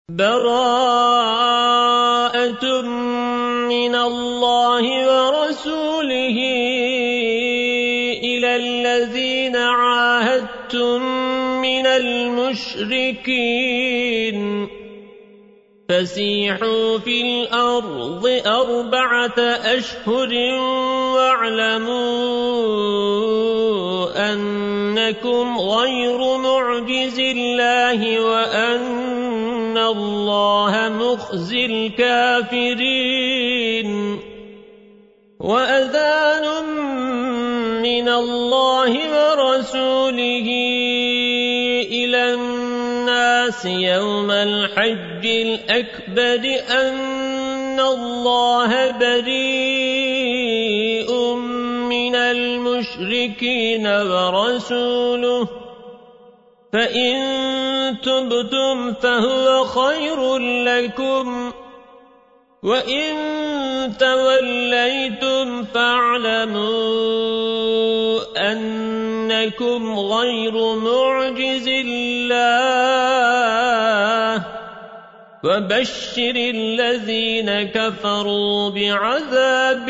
براءة من الله ورسوله إلى الذين عاهدتم من المشركين فسيحوا في الأرض 4 أشهر واعلموا أنكم غير معجز الله وأن الله مخزي الكافرين وأذان من الله ورسوله إلى الناس يوم الحج الأكبر أن الله بريء من المشركين ورسوله فإن تبتم فهو خير لكم وإن توليتم فاعلموا أنكم غير معجز الله وبشر الذين كفروا بعذاب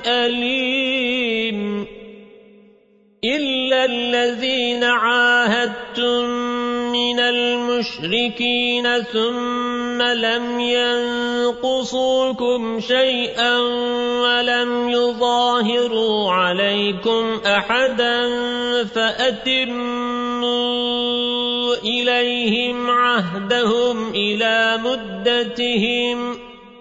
أليم إلا الذين عاهدتم من المشركين ثم لم ينقصوكم شيئا ولم يظاهروا عليكم أحدا فأتموا إليهم عهدهم إلى مدتهم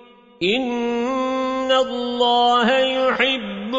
إن الله يحب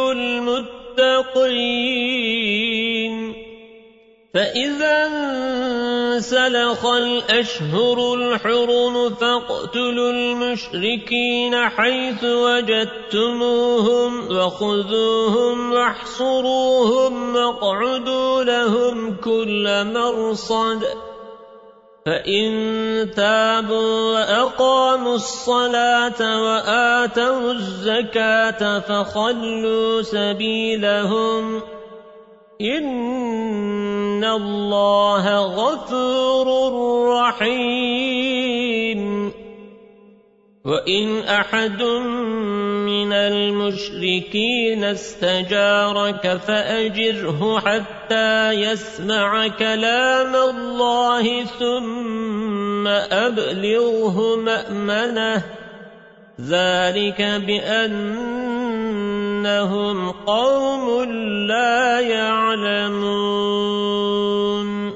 المتقين فإذا انسلخ الأشهر الحرم فاقتلوا المشركين حيث وجدتموهم وخذوهم واحصروهم واقعدوا لهم كل مرصد فإن تابوا وأقاموا الصلاة وآتوا الزكاة فخلوا سبيلهم إن الله غفور رحيم وإن أحد من المشركين استجارك فأجره حتى يسمع كلام الله ثم أبلغه مأمنه ذلك بأنهم قوم لا يعلمون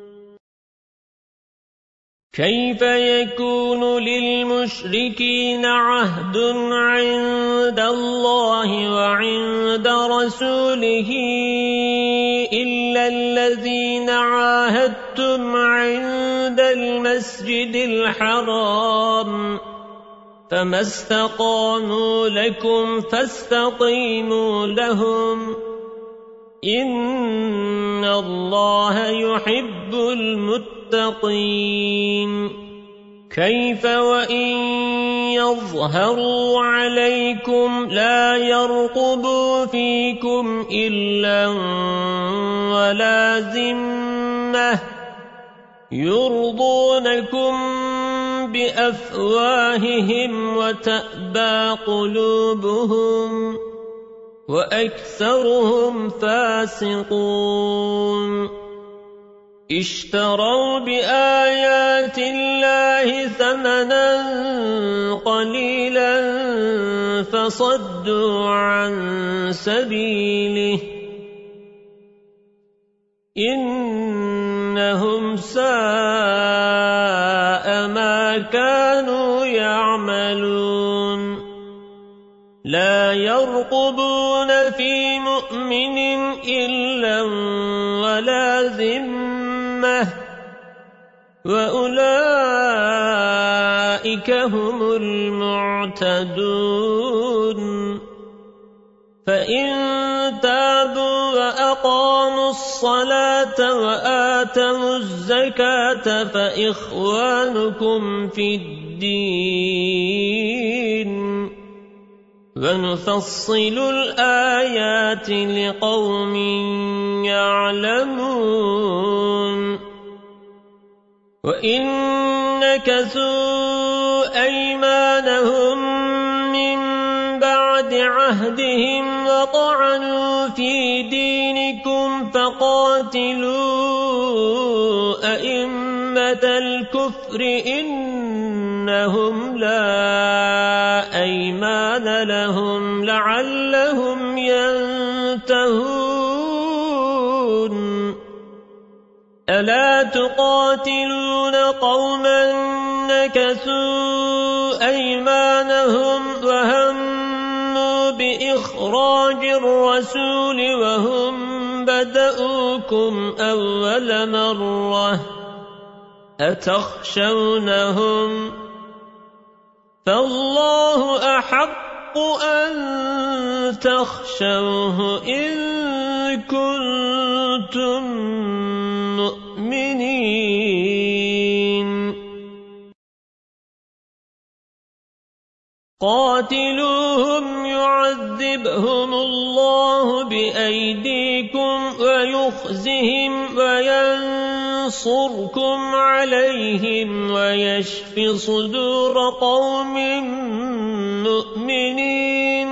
كيف يكون للمشركين عهد عند الله وعند رسوله إلا الذين عاهدتم عند المسجد الحرام فما استقاموا لكم فاستقيموا لهم إن الله يحب المتقين كيف وإن يظهروا عليكم لا يرقبوا فيكم إلا ولا ذمة يرضونكم بأفواههم وتأبى قلوبهم وأكثرهم فاسقون اشتروا بآيات الله ثمنا قليلا فصدوا عن سبيله إنهم ساء ما كانوا يعملون لا يرقبون في مؤمن إلا ولا ذمة وأولئك هم المعتدون فإن تابوا وأقاموا الصلاة وآتوا الزكاة فإخوانكم في الدين ونفصل الآيات لقوم يعلمون وإن نكثوا أيمانهم من بعد عهدهم وطعنوا في دينكم فقاتلوا أئمة الكفر إنهم لا أيمان لهم لعلهم ينتهون ألا تقاتلون قوما نكثوا أيمانهم وهموا بإخراج الرسول وهم بدؤوكم أول مرة أتخشونهم فالله أحق أن تخشوه إن كنتم مؤمنين قاتلوهم يعذبهم الله بأيديكم ويخزهم وينصركم عليهم ويشف صدور قوم مؤمنين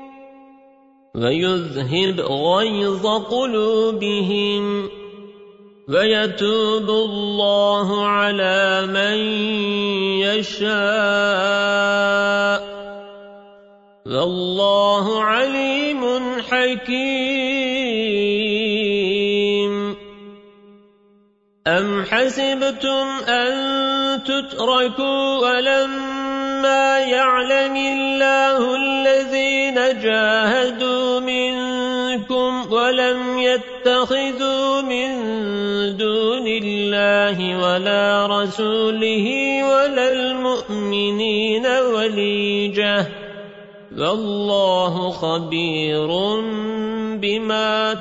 ويذهب غيظ قلوبهم ويتوب الله على من يشاء والله عليم حكيم أم حسبتم أن تتركوا ولما يعلم الله الذين جاهدوا منكم ولم يتخذوا من دون الله ولا رسوله ولا المؤمنين وليجة والله خبير بما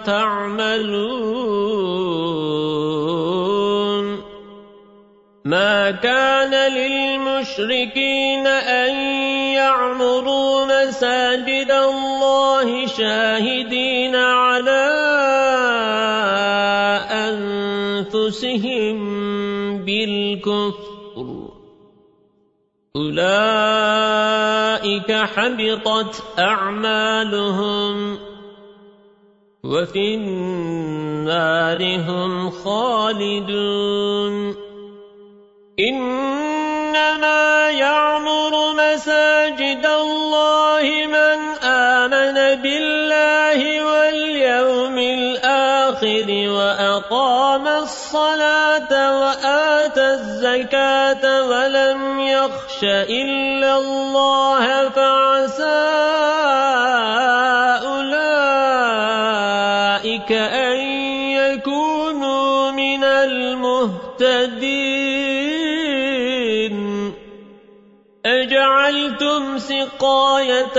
تعملون ما كان للمشركين أن يعمروا مساجد الله شاهدين على أنفسهم بالكفر أولئك حبطت أعمالهم وفي النار هم خالدون إنما يعمر مساجد الله من آمن بالله واليوم الآخر وأقام الصلاة وآتى الزكاة ولم يخش إلا الله فعسى أولئك أن يكونوا من المهتدين أجعلتم سقاية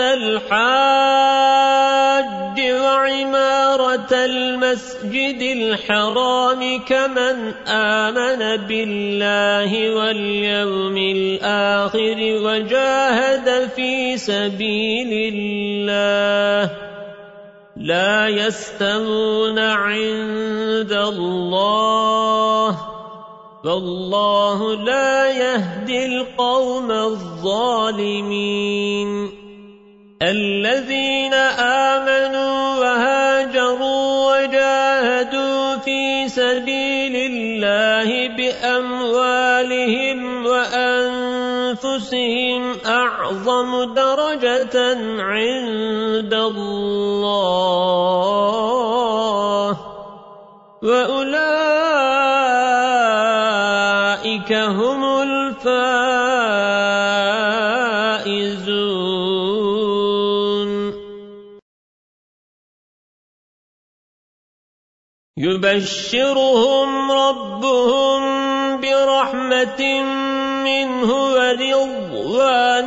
الحاج وعمارة المسجد الحرام كمن آمن بالله واليوم الآخر وجاهد في سبيل الله لا يستوون عند الله والله لا يهدي القوم الظالمين الذين آمنوا وهاجروا وجاهدوا في سبيل الله بأموالهم وأنفسهم أعظم درجة عند الله وأولئك هم الفائزون يبشرهم ربهم برحمة منه ورضوان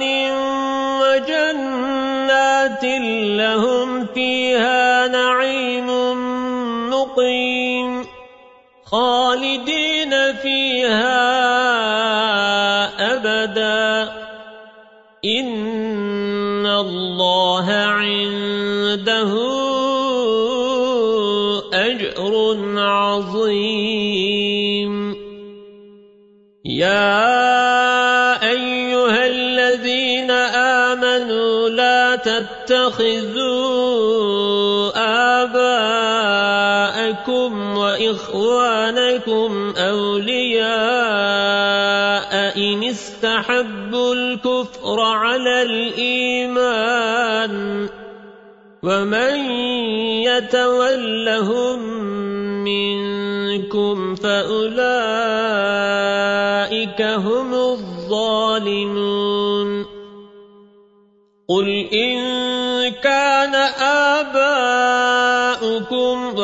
وجنات لهم فيها نعيم مقيم خالدين فيها أبدا إن الله عنده أجر عظيم يا الذين آمنوا لا تتخذوا آباءكم وإخوانكم أولياء إن استحبوا الكفر على الإيمان ومن يتولهم منكم فأولئك هم الظالمون قل إن كان آباؤكم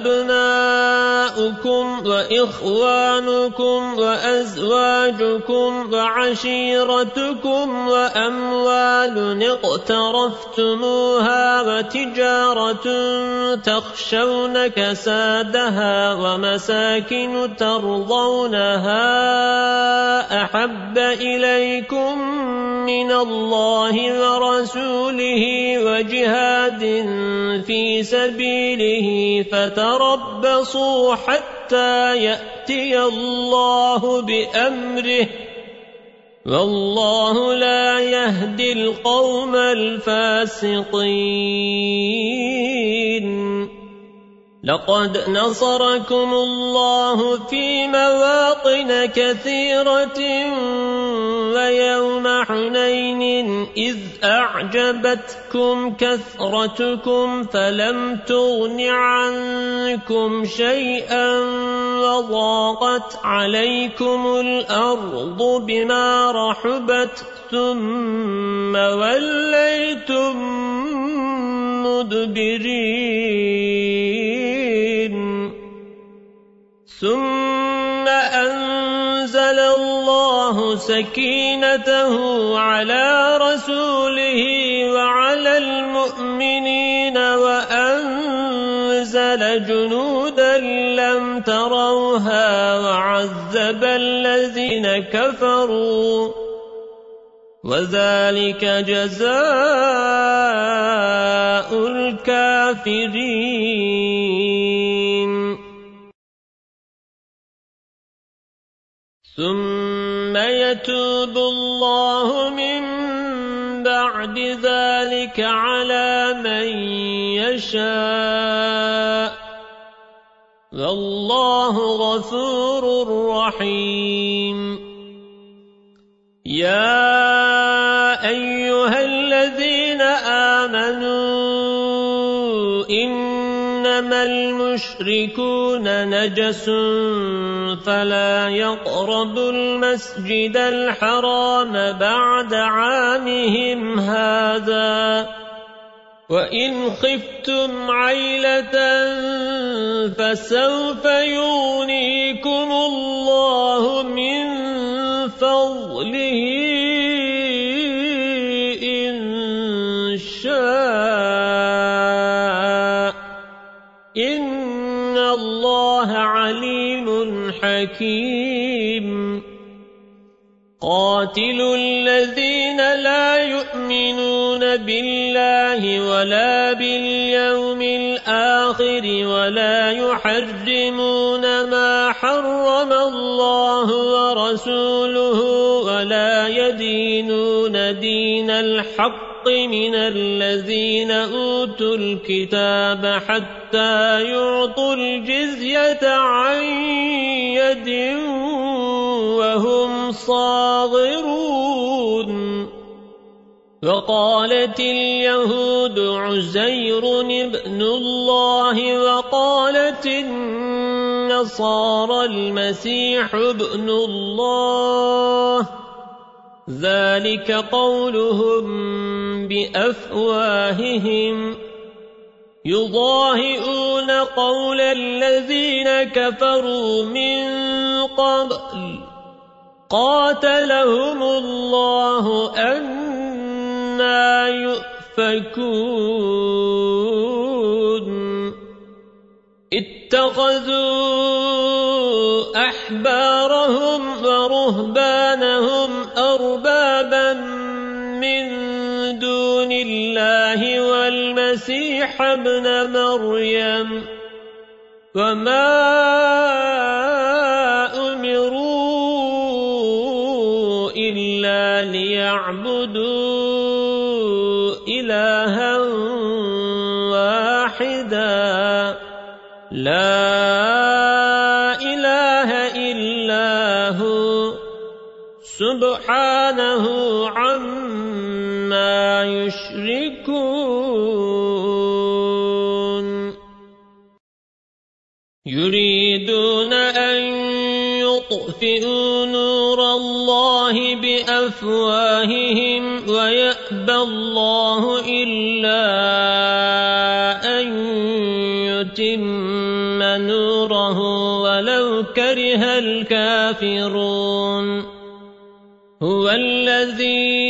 وأبناؤكم وإخوانكم وأزواجكم وعشيرتكم وأموال اقترفتموها وتجارة تخشون كسادها ومساكن ترضونها أحب إليكم من الله ورسوله وجهاد في سبيله فتربصوا حتى يأتي الله بأمره والله لا يهدي القوم الفاسقين لقد نصركم الله في مواطن كثيرة ويوم حنين إذ أعجبتكم كثرتكم فلم تغن عنكم شيئا وضاقت عليكم الأرض بما رحبت ثم وليتم مدبرين ثم أنزل الله سكينته على رسوله وعلى المؤمنين وأنزل جنودا لم تروها وعذب الذين كفروا وذلك جزاء الكافرين ثم يتوب الله من بعد ذلك على من يشاء والله غفور رحيم يا أيها الذين آمنوا إنما المشركون نجس فلا يقربوا المسجد الحرام بعد عامهم هذا وإن خفتم عيلة فسوف يغنيكم الله من فضله إن شاء إن الله عليم حكيم قاتلوا الذين لا يؤمنون بالله ولا باليوم الآخر ولا يحرمون ما حرم الله ورسوله ولا يدينون دين الحق من الذين أوتوا الكتاب حتى يعطوا الجزية عن يد وهم صاغرون وقالت اليهود عزير ابن الله وقالت النصارى المسيح ابن الله ذلك قولهم بأفواههم يضاهئون قول الذين كفروا من قبل قاتلهم الله أنى يؤفكون اتخذوا أحبارهم ورهبانهم أربابا من دون الله والمسيح ابن مريم وما أمروا إلا ليعبدوا إلها واحدا لا إله إلا هو سبحانه عما يشركون يريدون أن يطفئوا نور الله بأفواههم ويأبى الله إلا أن يتم نوره ولو كره الكافرون هو الذي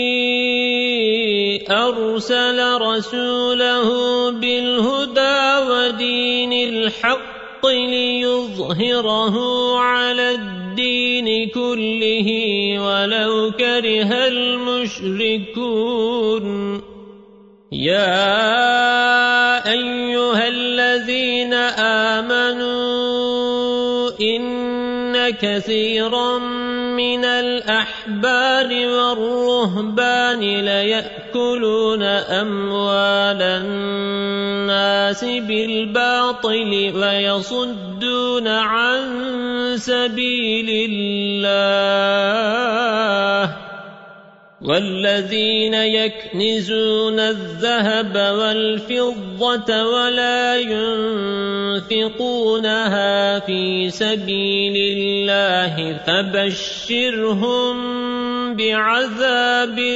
أرسل رسوله بالهدى ودين الحق ليظهره على الدين كله ولو كره المشركون يا أيها الذين آمنوا إن كثيرا من الأحبار والرهبان ليأكلون أموال الناس بالباطل ويصدون عن سبيل الله والذين يكنزون الذهب والفضة ولا ينفقونها في سبيل الله فبشرهم بعذاب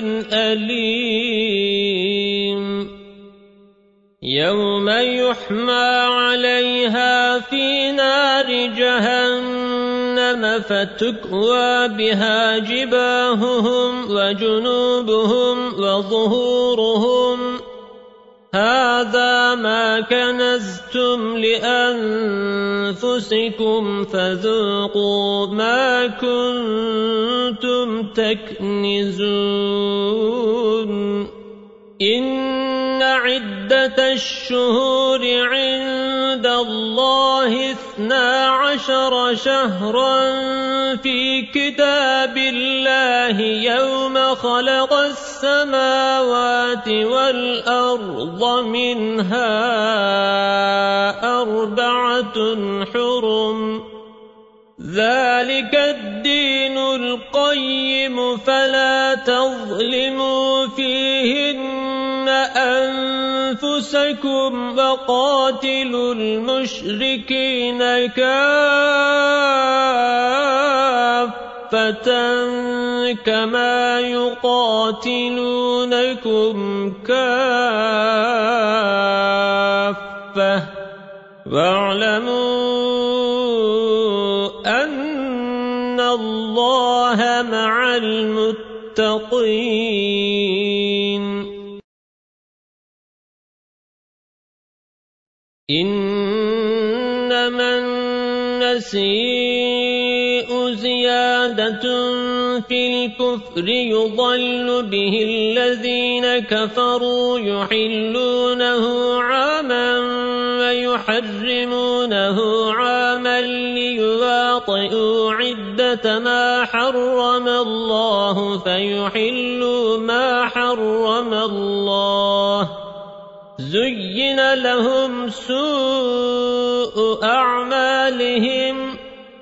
أليم يوم يحمى عليها في نار جهنم فتكوى بها جباههم وجنوبهم وظهورهم هذا ما كنزتم لأنفسكم فذوقوا ما كنتم تكنزون إن عدة الشهور عند الله 12 شهرا في كتاب الله يوم خلق السماوات والأرض منها 4 حرم ذلك الدين القيم فلا تظلموا فيهن أنفسكم وقاتلوا المشركين كافة كما يقاتلونكم كافة واعلموا أن الله مع المتقين إنما النسيء زيادة في الكفر يضل به الذين كفروا يحلونه عاما ويحرمونه عاما ليواطئوا عدة ما حرم الله فيحلوا ما حرم الله زين لهم سوء أعمالهم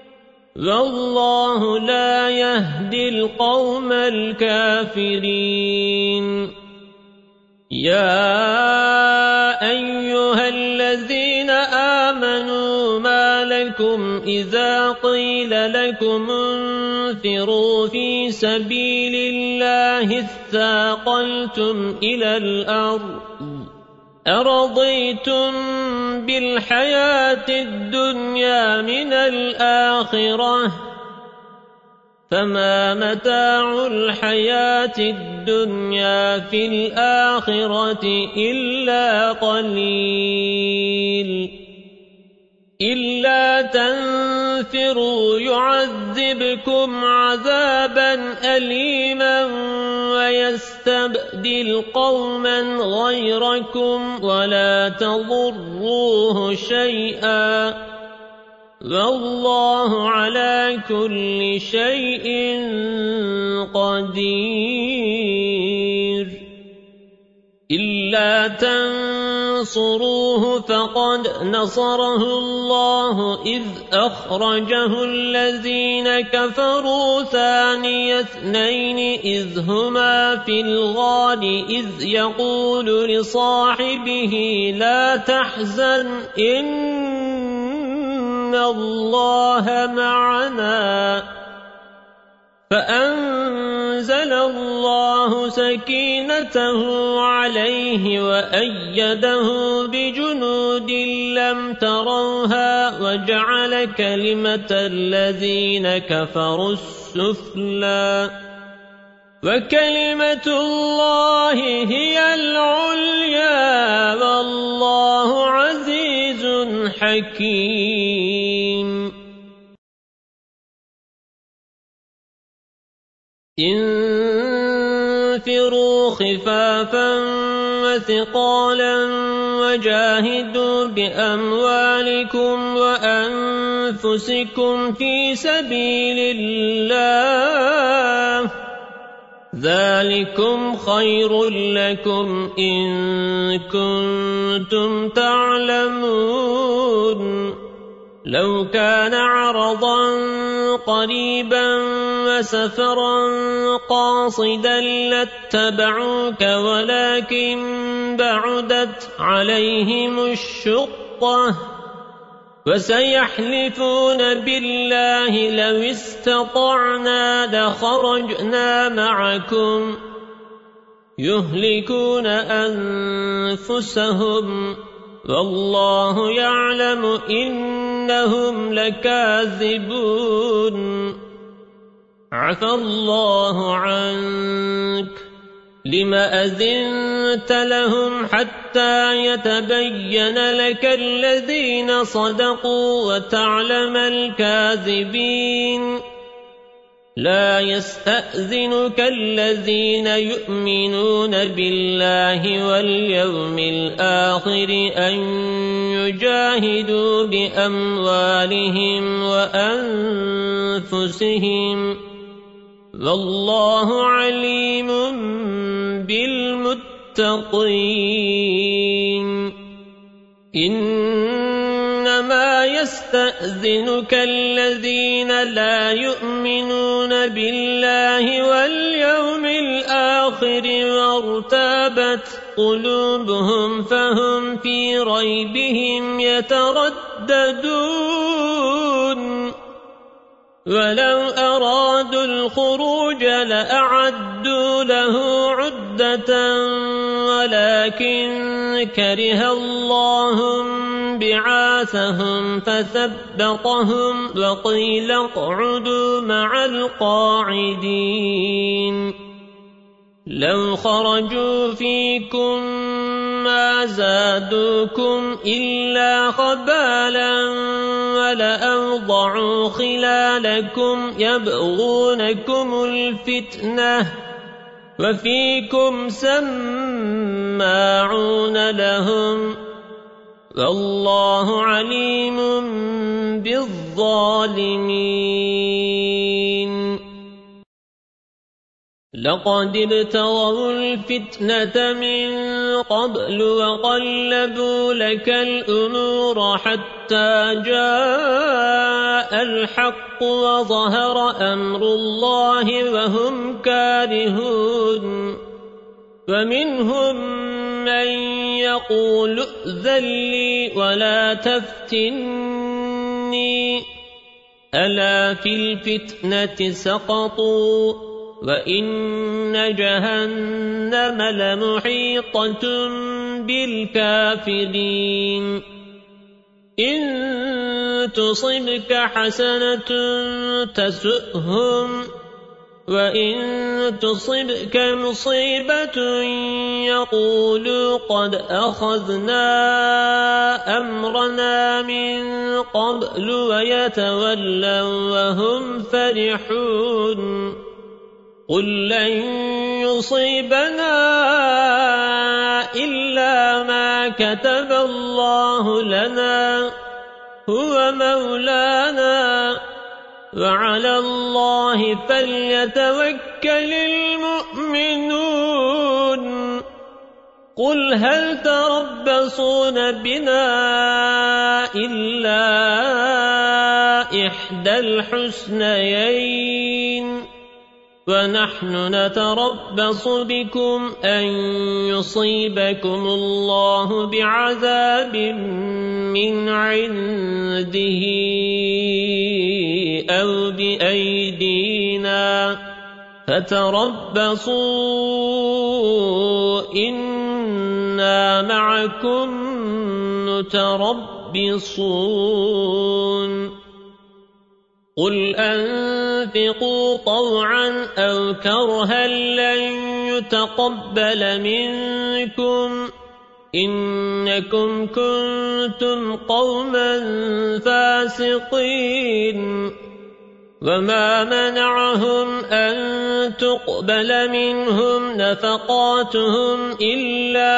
والله لا يهدي القوم الكافرين يا أيها الذين آمنوا ما لكم إذا قيل لكم انفروا في سبيل الله اثاقلتم إلى الأرض أرضيتم بالحياة الدنيا من الآخرة فما متاع الحياة الدنيا في الآخرة إلا قليل إلا تنفروا يعذبكم عذابا أليما ويستبدل قوما غيركم ولا تضروه شيئا والله على كل شيء قدير إلا تنصروه فقد نصره الله إذ أخرجه الذين كفروا ثاني اثنين إذ هما في الغار إذ يقول لصاحبه لا تحزن إن الله معنا فأنزل الله سكينته عليه وأيده بجنود لم تروها وجعل كلمة الذين كفروا السفلى وكلمة الله هي العليا والله عزيز حكيم انفروا خفافا وثقالا وجاهدوا بأموالكم وأنفسكم في سبيل الله ذلكم خير لكم إن كنتم تعلمون لو كان عرضا قريبا وسفرا قاصدا لاتبعوك ولكن بعدت عليهم الشقة وسيحلفون بالله لو استطعنا لخرجنا معكم يهلكون أنفسهم والله يعلم إنهم لكاذبون عفى الله عنك لم أذنت لهم حتى يتبين لك الذين صدقوا وتعلم الكاذبين لا يستأذنك الذين يؤمنون بالله واليوم الآخر أن يجاهدوا بأموالهم وأنفسهم والله عليم بالمتقين إنما يستأذنك الذين لا يؤمنون بالله واليوم الآخر وارتابت قلوبهم فهم في ريبهم يترددون ولو أرادوا الخروج لأعدوا له عدة ولكن كره الله بعاثهم فثبطهم وقيل اقعدوا مع القاعدين لو خرجوا فيكم ما زادوكم إلا خبالا ولأوضعوا خلالكم يبغونكم الفتنة وفيكم سماعون لهم والله عليم بالظالمين لقد ابتغوا الفتنة من قبل وقلبوا لك الأمور حتى جاء الحق وظهر أمر الله وهم كارهون ومنهم من يقول ائذن لي ولا تفتني ألا في الفتنة سقطوا وإن جهنم لمحيطة بالكافرين إن تصبك حسنة تسؤهم وإن تصبك مصيبة يقولوا قد أخذنا أمرنا من قبل ويتولوا وهم فرحون قل لن يصيبنا إلا ما كتب الله لنا هو مولانا وعلى الله فليتوكل المؤمنون قل هل تربصون بنا إلا إحدى الحسنيين ونحن نتربص بكم أن يصيبكم الله بعذاب من عنده أو بأيدينا فتربصوا إنا معكم متربصون قل أنفقوا طوعا أو كرها لن يتقبل منكم إنكم كنتم قوما فاسقين وما منعهم أن تقبل منهم نفقاتهم إلا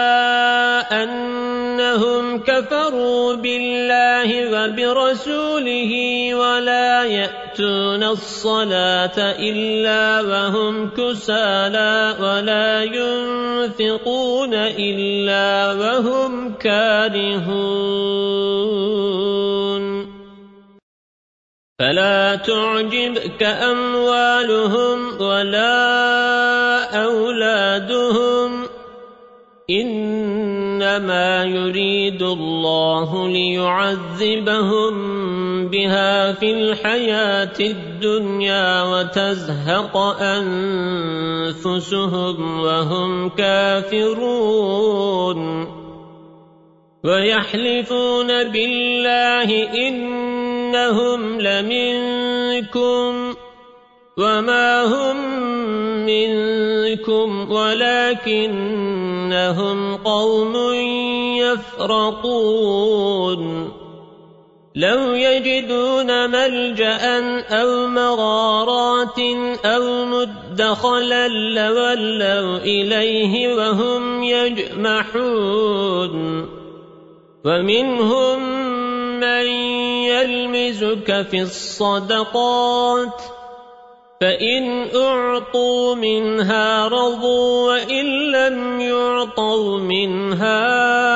أنهم كفروا بالله وبرسوله ولا يأتون الصلاة إلا وهم كسالى ولا ينفقون إلا وهم كارهون فلا تعجبك أموالهم ولا أولادهم إنما يريد الله ليعذبهم بها في الحياة الدنيا وتزهق أنفسهم وهم كافرون ويحلفون بالله إنهم لمنكم وما هم منكم ولكنهم قوم يفرقون لو يجدون ملجأ أو مغارات أو مدخلا لولوا إليه وهم يجمحون ومنهم من يلمزك في الصدقات فإن أعطوا منها رضوا وإن لم يعطوا منها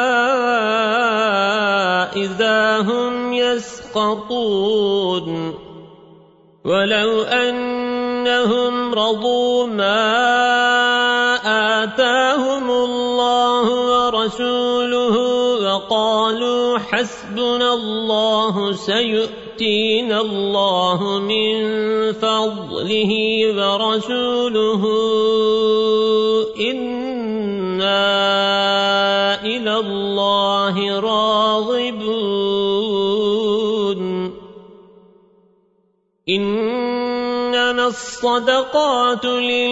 إذا هم يسخطون ولو أنهم رضوا ما آتاهم الله ورسوله وقالوا حسبنا الله سيؤتينا الله من فضله ورسوله إنا إلى الله راغبون إنما الصدقات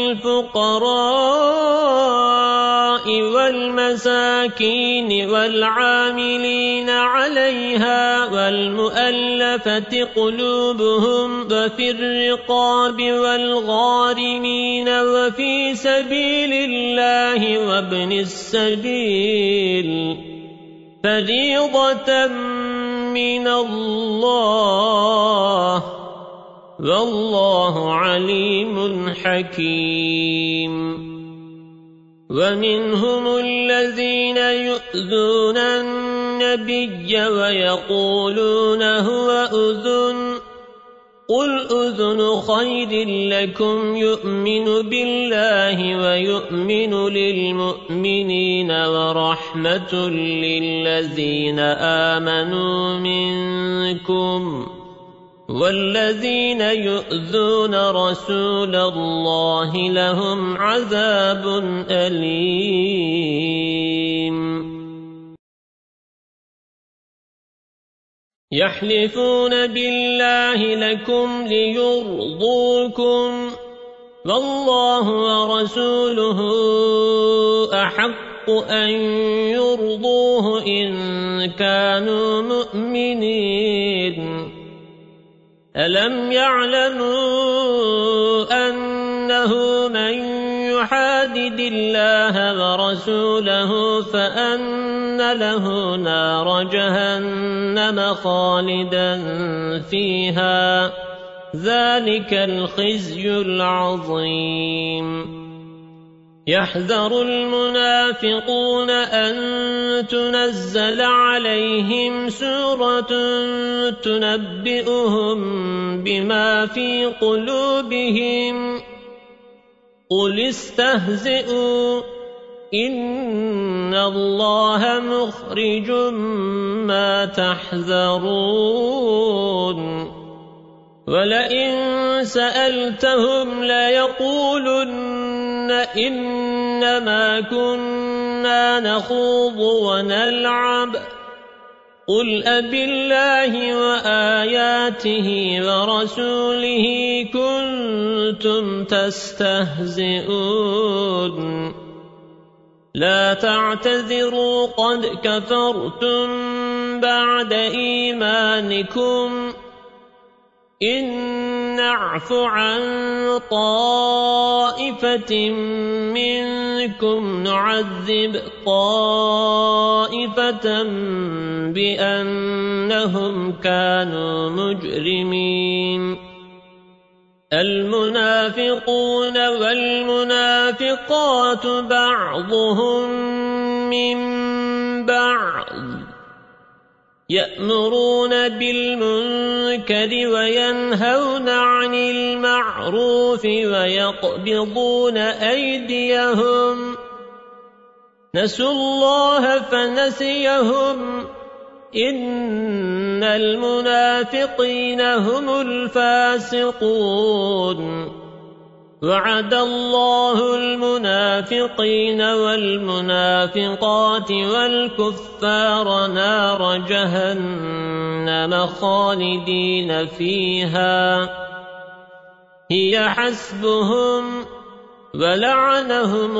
للفقراء والمساكين والعاملين عليها والمؤلفة قلوبهم وفي الرقاب والغارمين وفي سبيل الله وابن السبيل فريضة من الله والله عليم حكيم ومنهم الذين يؤذون النبي ويقولون هو أذن قل أذن خير لكم يؤمن بالله ويؤمن للمؤمنين ورحمة للذين آمنوا منكم والذين يؤذون رسول الله لهم عذاب أليم يحلفون بالله لكم ليرضوكم والله ورسوله أحق أن يرضوه إن كانوا مؤمنين ألم يعلموا أنه من يحادد الله ورسوله فأن له نار جهنم خالدا فيها ذلك الخزي العظيم يحذر المنافقون أن تنزل عليهم سورة تنبئهم بما في قلوبهم قل استهزئوا إن الله مخرج ما تحذرون ولئن سألتهم ليقولن إنما كنا نخوض ونلعب قل أبالله وآياته ورسوله كنتم تستهزئون لا تعتذروا قد كفرتم بعد إيمانكم إن نعف عن طائفة منكم نعذب طائفة بأنهم كانوا مجرمين المنافقون والمنافقات بعضهم من بعض يأمرون بالمنكر وينهون عن المعروف ويقبضون أيديهم نسوا الله فنسيهم إن المنافقين هم الفاسقون وعد الله المنافقين والمنافقات والكفار نار جهنم خالدين فيها هي حسبهم ولعنهم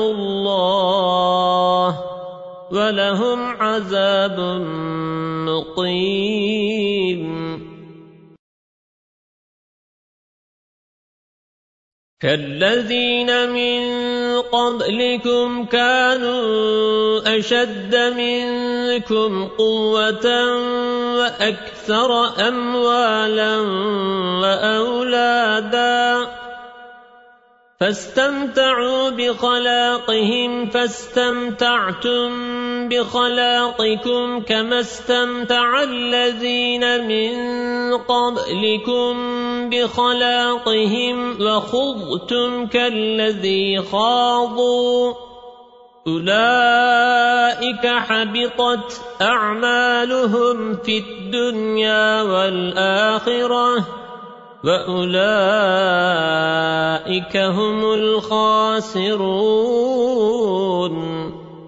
الله ولهم عذاب مقيم كالذين من قبلكم كانوا أشد منكم قوة وأكثر أموالا وأولادا فاستمتعوا بخلاقهم فاستمتعتم بخلاقكم كما استمتع الذين من قبلكم بخلاقهم وخضتم كالذي خاضوا أولئك حبطت أعمالهم في الدنيا والآخرة وأولئك هم الخاسرون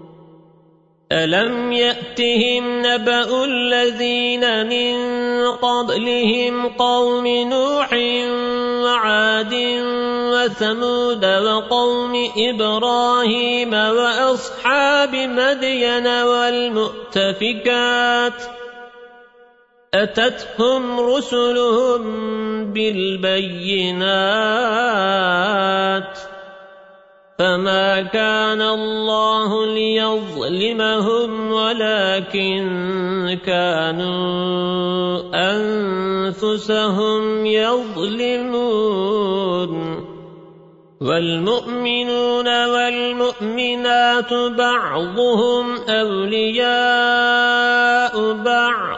ألم يأتهم نبأ الذين من قبلهم قوم نوح وعاد وثمود وقوم إبراهيم وأصحاب مدين والمؤتفكات أتتهم رسلهم بالبينات فما كان الله ليظلمهم ولكن كانوا أنفسهم يظلمون والمؤمنون والمؤمنات بعضهم أولياء بعض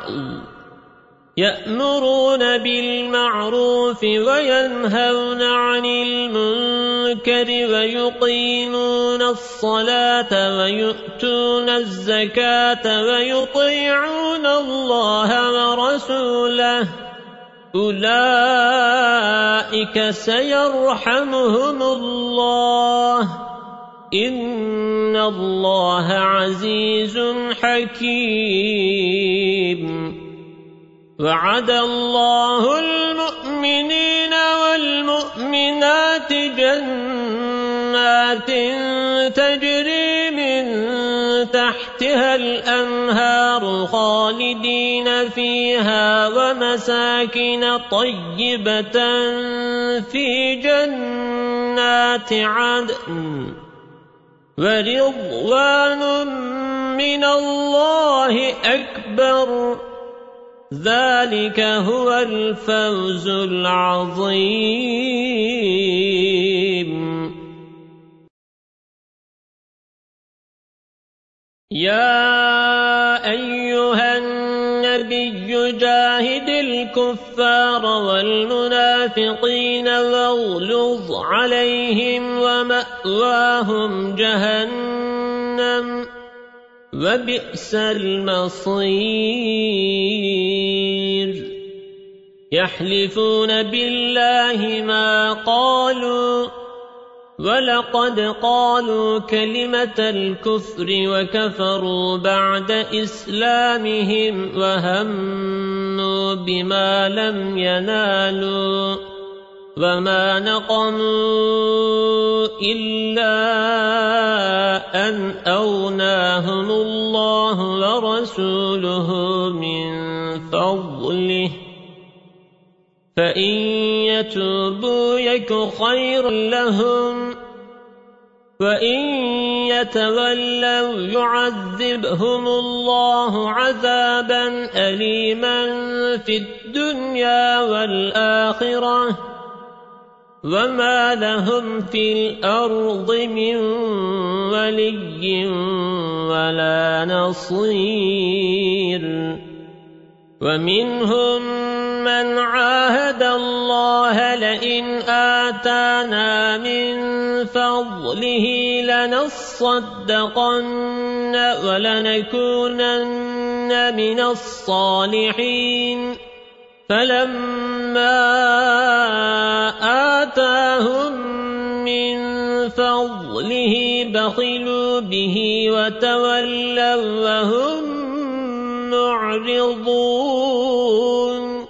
يأمرون بالمعروف وينهون عن المنكر ويقيمون الصلاة ويؤتون الزكاة ويطيعون الله ورسوله أولئك سيرحمهم الله إن الله عزيز حكيم وعد الله المؤمنين والمؤمنات جنات تجري من تحتها الأنهار خالدين فيها ومساكن طيبة في جنات جنات عدن ورضوان من الله أكبر ذلك هو الفوز العظيم يا أيها النبي جاهد الكفار والمنافقين واغلظ عليهم ومأواهم جهنم وبئس المصير يحلفون بالله ما قالوا ولقد قالوا كلمة الكفر وكفروا بعد إسلامهم وهموا بما لم ينالوا وما نقموا إلا أن أغناهم الله ورسوله من فضله فإن يتوبوا يك خير لهم وإن يتولوا يعذبهم الله عذابا أليما في الدنيا والآخرة وما لهم في الأرض من ولي ولا نصير ومنهم من عاهد الله لئن آتانا من فضله لنصدقن ولنكونن من الصالحين فلما آتاهم من فضله بخلوا به وتولوا وهم معرضون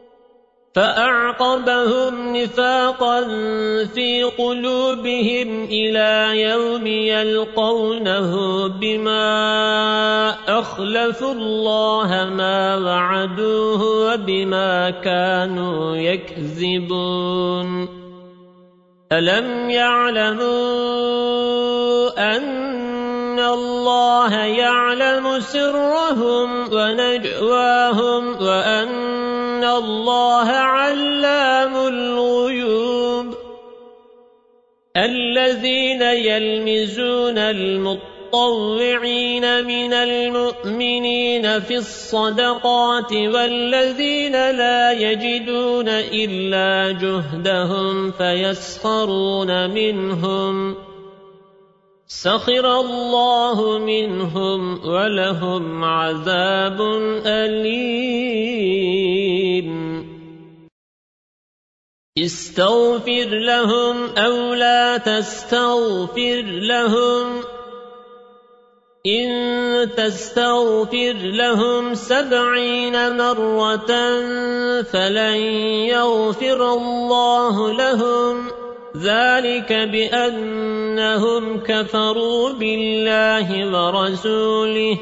فأعقبهم نفاقا في قلوبهم إلى يوم يلقونه بما أخلفوا الله ما وعدوه وبما كانوا يكذبون ألم يعلموا أن الله يعلم سرهم ونجواهم وأن الله علام الغيوب الذين يلمزون المطوعين من المؤمنين في الصدقات والذين لا يجدون إلا جهدهم فيسخرون منهم سخر الله منهم ولهم عذاب أليم استغفر لهم أو لا تستغفر لهم إن تستغفر لهم 70 مرة فلن يغفر الله لهم ذلك بأنهم كفروا بالله ورسوله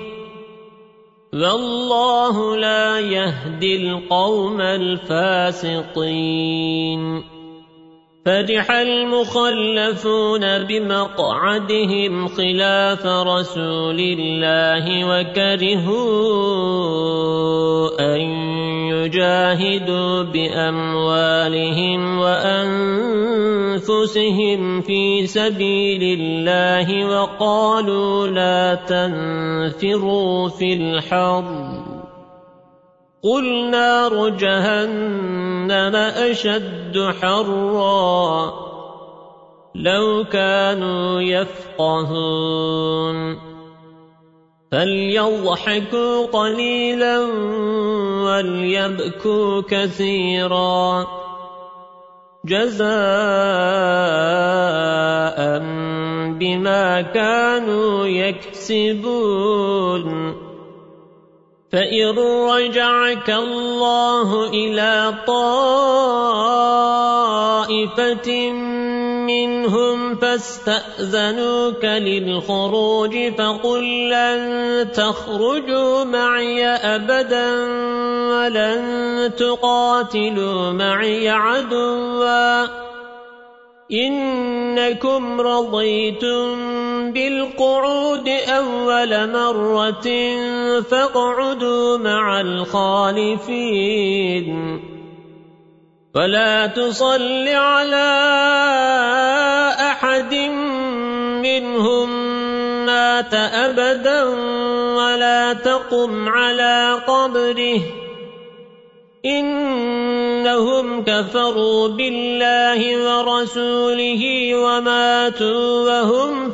والله لا يهدي القوم الفاسقين فرح المخلفون بمقعدهم خلاف رسول الله وكرهوا أن يجاهدوا بأموالهم وأنفسهم في سبيل الله وقالوا لا تنفروا في الحر قل نار جهنم أشد حرا لو كانوا يفقهون فليضحكوا قليلا وليبكوا كثيرا جزاء بما كانوا يكسبون فإن رجعك الله إلى طائفة منهم فاستأذنوك للخروج فقل لن تخرجوا معي أبدا ولن تقاتلوا معي عدوا إنكم رضيتم بالقعود أول مرة فاقعدوا مع الخالفين ولا تصل على أحد منهم مات أبدا ولا تقم على قبره إنهم كفروا بالله ورسوله وماتوا وهم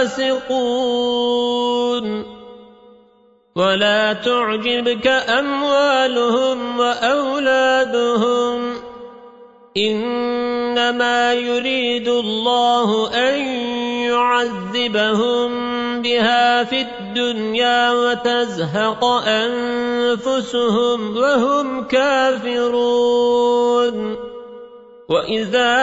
فاسقون ولا تعجبك أموالهم وأولادهم إنما يريد الله أن يعذبهم بها في الدنيا وتزهق أنفسهم وهم كافرون وإذا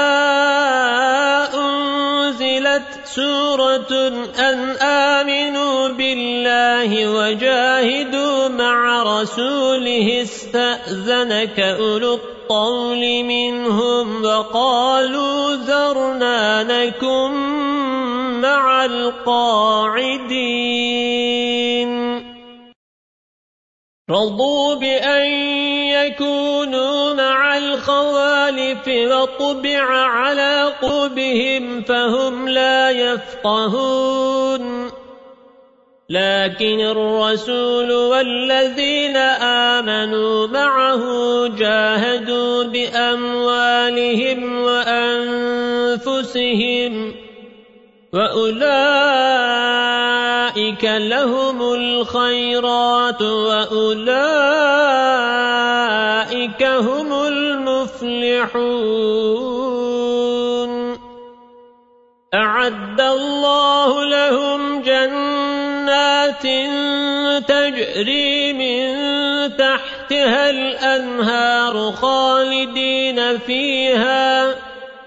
أنزلت سورة أن آمنوا بالله وجاهدوا مع رسوله استأذنك أولو الطول منهم وقالوا ذرنا نكن مع القاعدين رضوا بأن يكونوا مع الخوالف وطبع على قلوبهم فهم لا يفقهون لكن الرسول والذين آمنوا معه جاهدوا بأموالهم وأنفسهم وأولئك لهم الخيرات وأولئك هم المفلحون أعد الله لهم جنات تجري من تحتها الأنهار خالدين فيها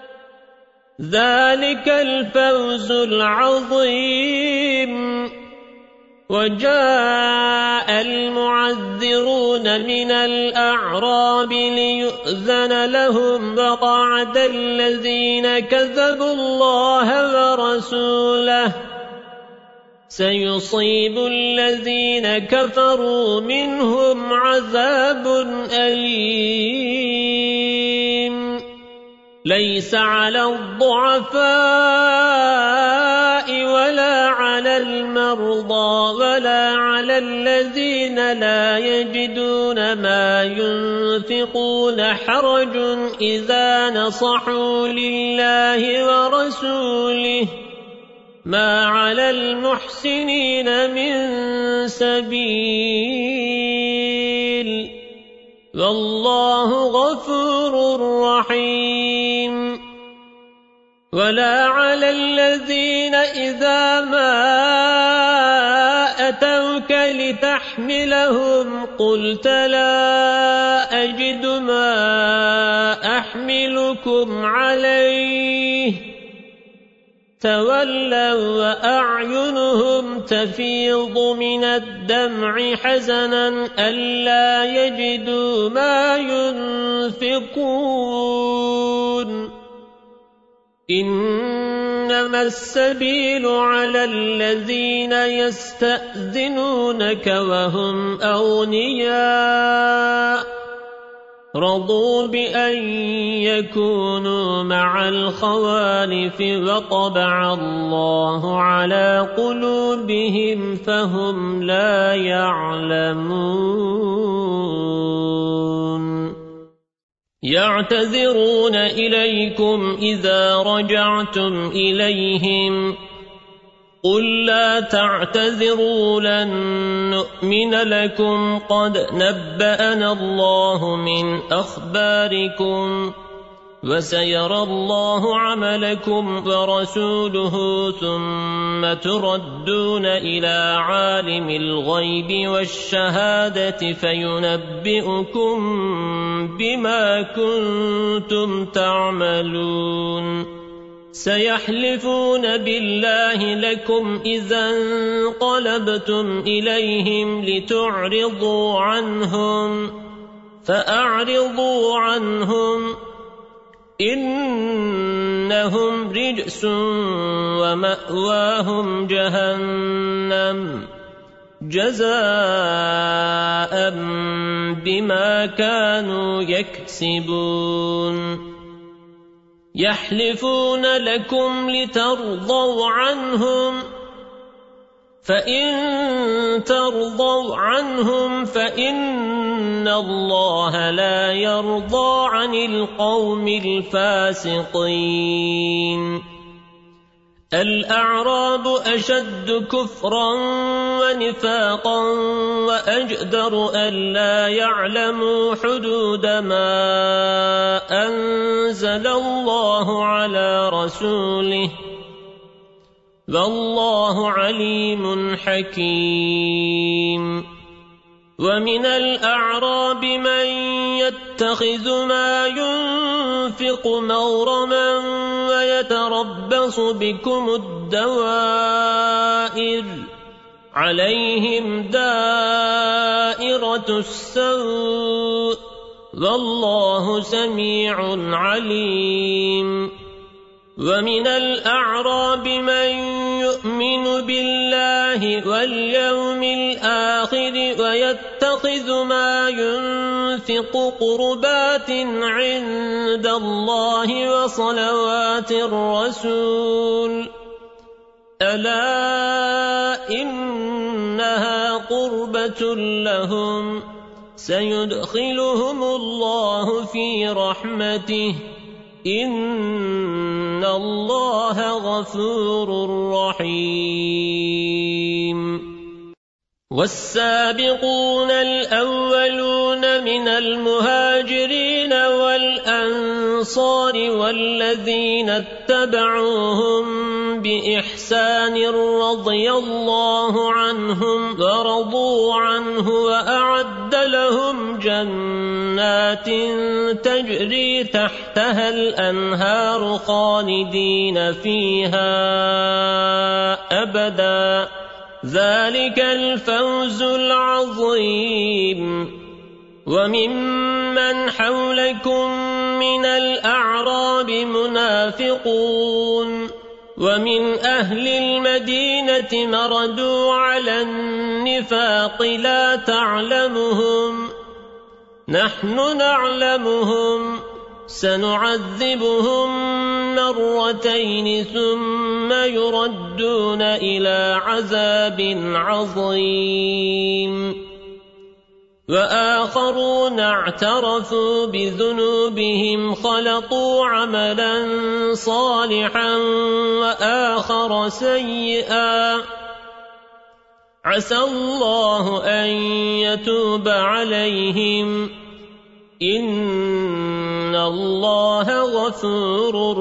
ذلك الفوز العظيم وجاء المعذرون من الأعراب ليؤذن لهم وقعد الذين كذبوا الله ورسوله سيصيب الذين كفروا منهم عذاب أليم ليس على الضعفاء ولا على المرضى ولا على الذين لا يجدون ما ينفقون حرج إذا نصحوا لله ورسوله ما على المحسنين من سبيل والله غفور رحيم ولا على الذين إذا ما أتوك لتحملهم قلت لا أجد ما أحملكم عليه تولوا وأعينهم تفيض من الدمع حزنا ألا يجدوا ما ينفقون إنما السبيل على الذين يستأذنونك وهم أغنياء رضوا بأن يكونوا مع الخوالف وطبع الله على قلوبهم فهم لا يعلمون يعتذرون إليكم إذا رجعتم إليهم قل لا تعتذروا لن نؤمن لكم قد نبأنا الله من أخباركم وسيرى الله عملكم ورسوله ثم تردون إلى عالم الغيب والشهادة فينبئكم بما كنتم تعملون سيحلفون بالله لكم إذا انقلبتم إليهم لتعرضوا عنهم فأعرضوا عنهم إنهم رجس ومأواهم جهنم جزاء بما كانوا يكسبون يحلفون لكم لترضوا عنهم فإن ترضوا عنهم فإن الله لا يرضى عن القوم الفاسقين الأعراب أشد كفرا ونفاقا وأجدر ألا يعلموا حدود ما أنزل الله على رسوله والله عليم حكيم ومن الأعراب من يتخذ ما ينفق مغرما ويتربص بكم الدوائر عليهم دائرة السوء والله سميع عليم ومن الأعراب من يؤمن بالله واليوم الآخر ويتخذ ما ينفق قربات عند الله وصلوات الرسول ألا إنها قربة لهم سيدخلهم الله في رحمته إن الله غفور رحيم والسابقون الأولون من المهاجرين والأنصار والذين اتبعوهم بإحسان رضي الله عنهم ورضوا عنه وأعد لهم جنات تجري تحتها الأنهار خالدين فيها أبدا ذلك الفوز العظيم وممن حولكم من الأعراب منافقون ومن أهل المدينة مردوا على النفاق لا تعلمهم نحن نعلمهم سنعذبهم مرتين ثم يردون إلى عذاب عظيم وآخرون اعترفوا بذنوبهم خلطوا عملا صالحا وآخر سيئا عسى الله أن يتوب عليهم إن الله غفور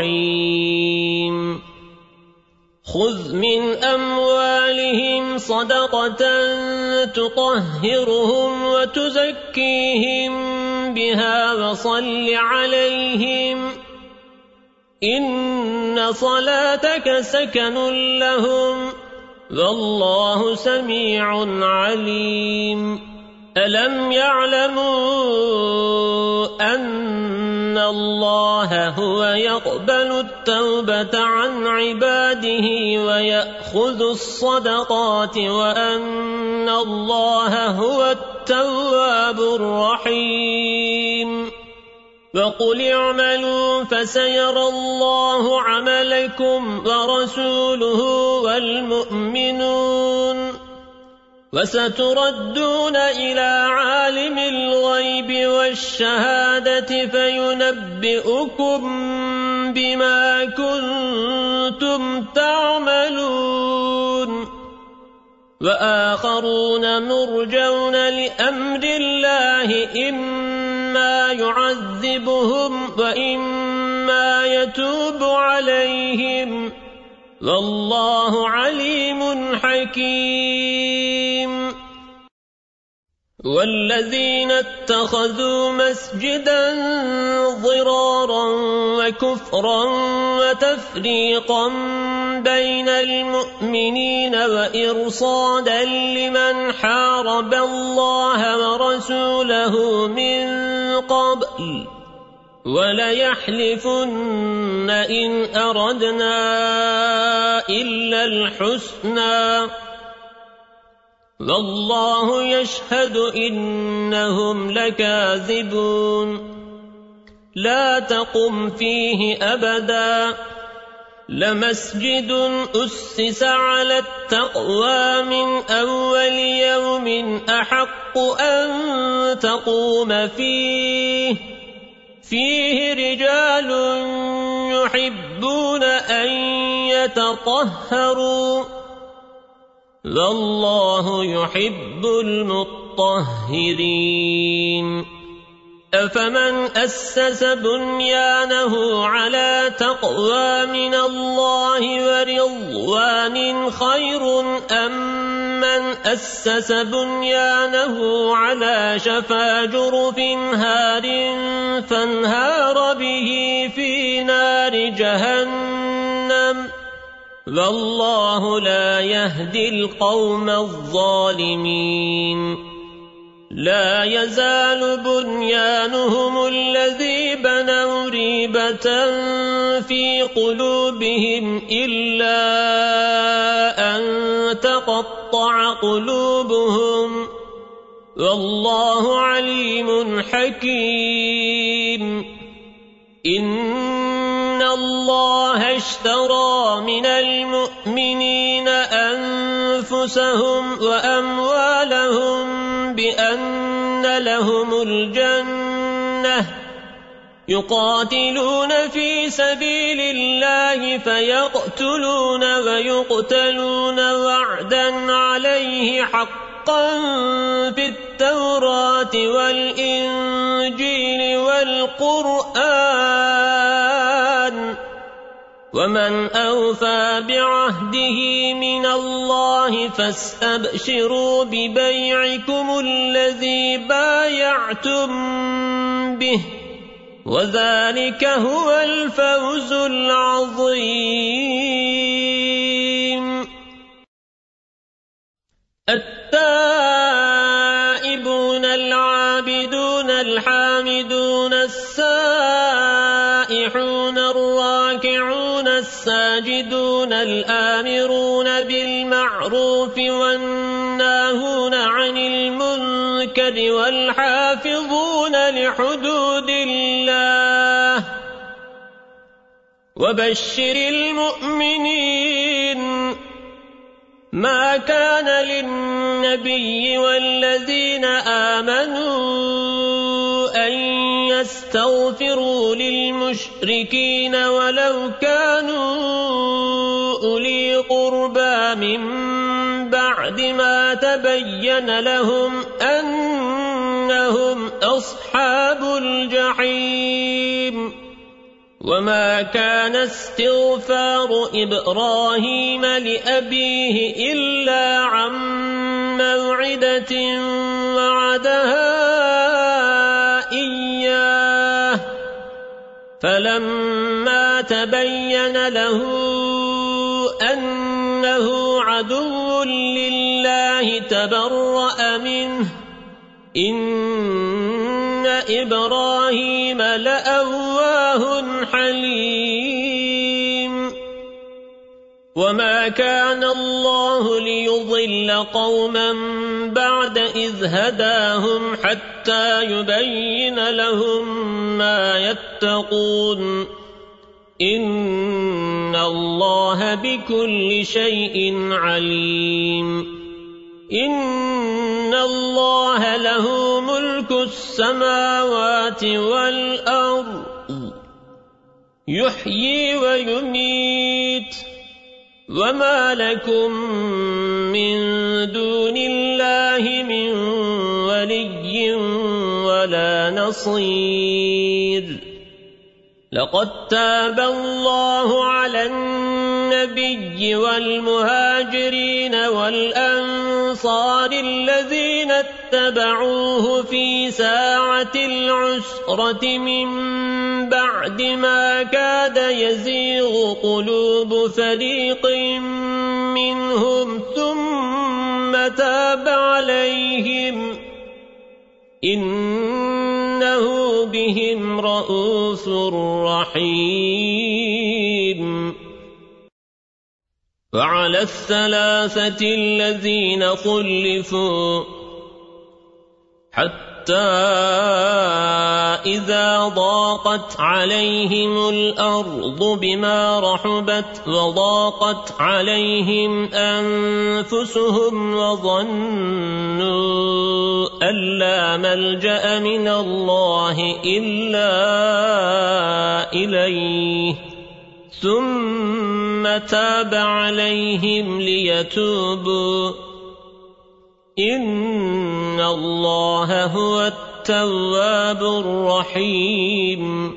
رحيم خذ من أموالهم صدقة تطهرهم وتزكيهم بها وصل عليهم إن صلاتك سكن لهم والله سميع عليم ألم يعلموا أن الله هو يقبل التوبة عن عباده ويأخذ الصدقات وأن الله هو التواب الرحيم وقل اعملوا فسيرى الله عملكم ورسوله والمؤمنون وستردون إلى عالم الغيب والشهادة فينبئكم بما كنتم تعملون وآخرون مرجون لأمر الله إما يعذبهم وإما يتوب عليهم والله عليم حكيم والذين اتخذوا مسجدا ضرارا وكفرا وتفريقا بين المؤمنين وإرصادا لمن حارب الله ورسوله من قبل وليحلفن إن أردنا إلا الحسنى والله يشهد إنهم لكاذبون لا تقم فيه أبدا لمسجد أسس على التقوى من أول يوم أحق أن تقوم فيه رجال يحبون أن يتطهروا والله يحب المطهرين أفمن أسس بنيانه على تقوى من الله ورضوان خير أم من أسس بنيانه على شفا جرف هار فانهار به في نار جهنم والله لا يهدي القوم الظالمين لا يزال بنيانهم الذي بنوا ريبة في قلوبهم إلا أن تقطع قلوبهم والله عليم حكيم إن الله اشترى من المؤمنين أنفسهم وأموالهم بأن لهم الجنة يقاتلون في سبيل الله فيقتلون ويقتلون وعدا عليه حقا في التوراة والإنجيل والقرآن ومن أوفى بعهده من الله فاستبشروا ببيعكم الذي بايعتم به وذلك هو الفوز العظيم التائبون العابدون الحامدون السائحون الراكعون الساجدون الآمرون بالمعروف والناهون عن المنكر والحافظون لحدود الله وبشر المؤمنين ما كان للنبي والذين آمنوا أن يستغفروا للمشركين ولو كانوا أولي قربى من بعد ما تبين لهم أنهم أصحاب الجحيم وما كان استغفار إبراهيم لأبيه إلا عن موعدة وعدها إياه فلما تبين له أنه عدو لله تبرأ منه إن إبراهيم لأواه حليم وما كان الله ليضل قوما بعد إذ هداهم حتى يبين لهم ما يتقون إن الله بكل شيء عليم إن الله له ملك السماوات والأرض يحيي ويميت وما لكم من دون الله من ولي ولا نصير لقد تاب الله على النبي والمهاجرين والأنصار الذين اتبعوه في ساعة العسرة من بعد ما كاد يزيغ قلوب فريق منهم ثم تاب عليهم إنه بهم رؤوف رحيم. وعلى الثلاثة الذين خلفوا حتى إذا ضاقت عليهم الأرض بما رحبت وضاقت عليهم أنفسهم وظنوا أن لا ملجأ من الله إلا إليه ثم تاب عليهم ليتوبوا إن الله هو التواب الرحيم.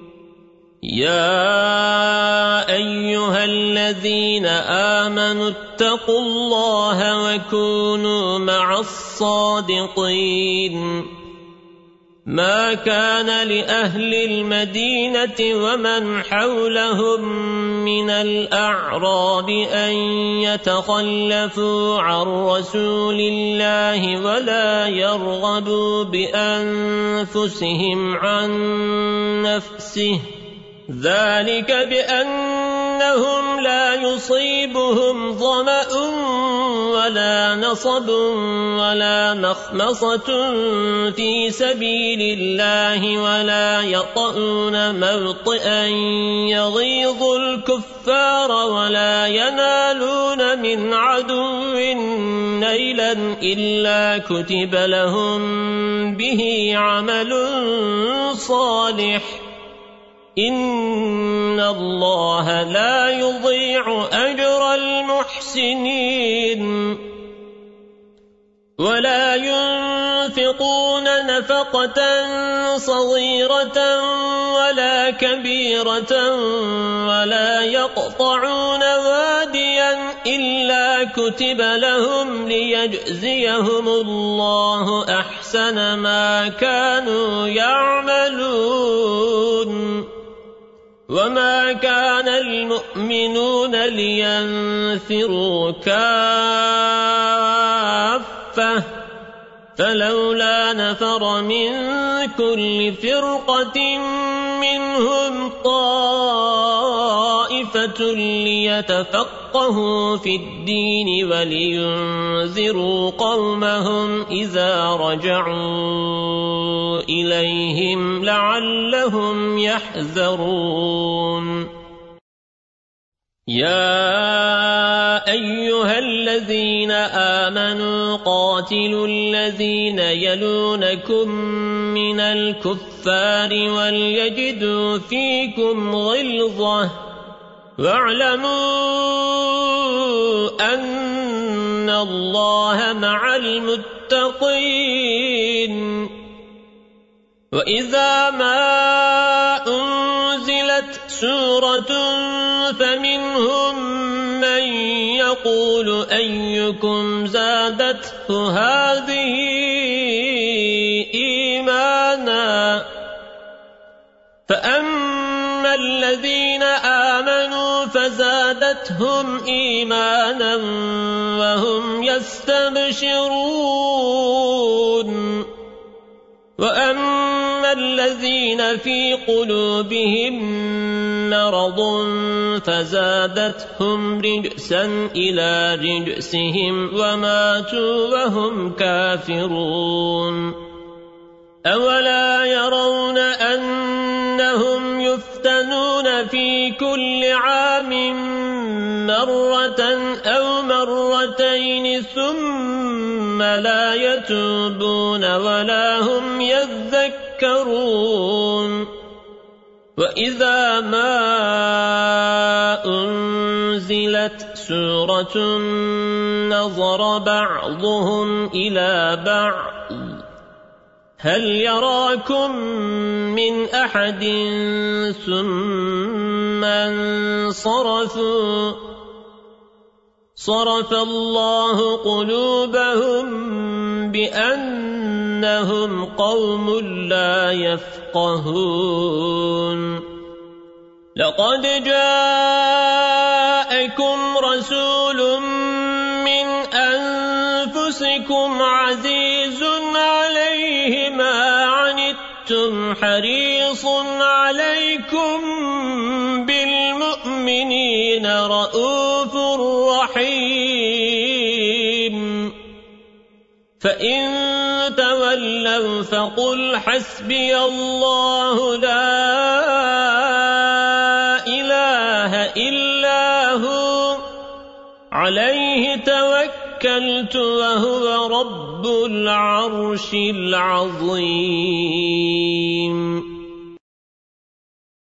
يا أيها الذين آمنوا اتقوا الله وكونوا مع الصادقين. ما كان لأهل المدينة ومن حولهم من الأعراب أن يتخلفوا عن رسول الله ولا يرغبوا بأنفسهم عن نفسه ذلك بأنهم لا يصيبهم ظمأ ولا نصب ولا مخمصة في سبيل الله ولا يطؤون موطئا يغيظ الكفار ولا ينالون من عدو نيلا إلا كتب لهم به عمل صالح إن الله لا يضيع أجر المحسنين. ولا ينفقون نفقة صغيرة ولا كبيرة ولا يقطعون واديا إلا كتب لهم ليجزيهم الله أحسن ما كانوا يعملون. وما كان المؤمنون لينفروا كافة فلولا نفر من كل فرقة منهم طائفة ليتفقهوا في الدين ولينذروا قومهم إذا رجعوا إليهم لعلهم يحذرون. يا أيها الذين آمنوا قاتلوا الذين يلونكم من الكفار وليجدوا فيكم غلظة واعلموا أن الله مع المتقين. وإذا ما أنزلت سورة فمنهم من يقول أيكم زادته هذه إيمانا فأما الذين آمنوا فزادتهم إيمانا وهم يستبشرون. وأما الذين في قلوبهم مرض فزادتهم رجسا إلى رجسهم وماتوا وهم كافرون. أولا يرون أنهم يفتنون في كل عام مرة أو مرتين ثم لا يتوبون ولا هم يذكرون. وإذا ما أنزلت سورة نظر بعضهم إلى بعض هل يراكم من أحد ثم انصرفوا صرف الله قلوبهم بأنهم قوم لا يفقهون. لقد جاءكم رسول من أنفسكم عزيز عليه ما عنتم أَنْتُمْ حَرِيصٌ عَلَيْكُمْ بِالْمُؤْمِنِينَ رَءُوفٌ رَحِيمٌ فَإِن تَوَلَّوْا فَقُلْ حَسْبِيَ اللَّهُ لَا إِلَهَ إِلَّا هُوَ عَلَيْهِ تَوَكَّلْتُ وَهُوَ رَبُّ الْعَرْشِ الْعَظِيمِ